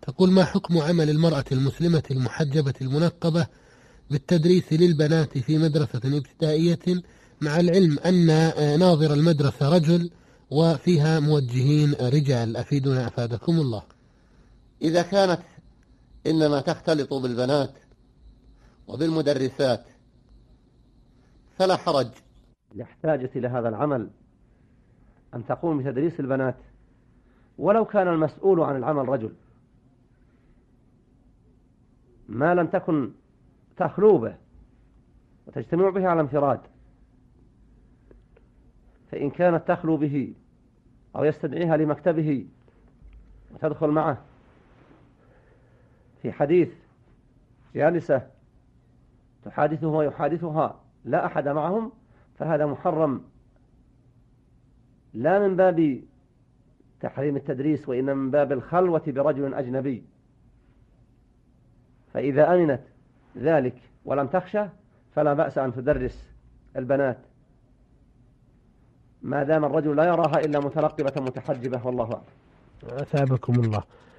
تقول: ما حكم عمل المرأة المسلمة المحجبة المنقبة بالتدريس للبنات في مدرسة ابتدائية، مع العلم أن ناظر المدرسة رجل وفيها موجهين رجال؟ أفيدنا أفادكم الله. إذا كانت إنما تختلط بالبنات وبالمدرسات فلا حرج لاحتاجت إلى هذا العمل أن تقوم بتدريس البنات، ولو كان المسؤول عن العمل رجل، ما لم تكن تخلو به وتجتمع به على انفراد. فإن كانت تخلو به أو يستدعيها لمكتبه وتدخل معه في حديث جالسة تحادثه ويحادثها لا أحد معهم، فهذا محرم، لا من باب تحريم التدريس، وإنما من باب الخلوة برجل أجنبي. فإذا أمنت ذلك ولم تخشى فلا بأس أن تدرس البنات ما دام الرجل لا يراها إلا متنقبة متحجبة، والله أعلم. أثابكم الله.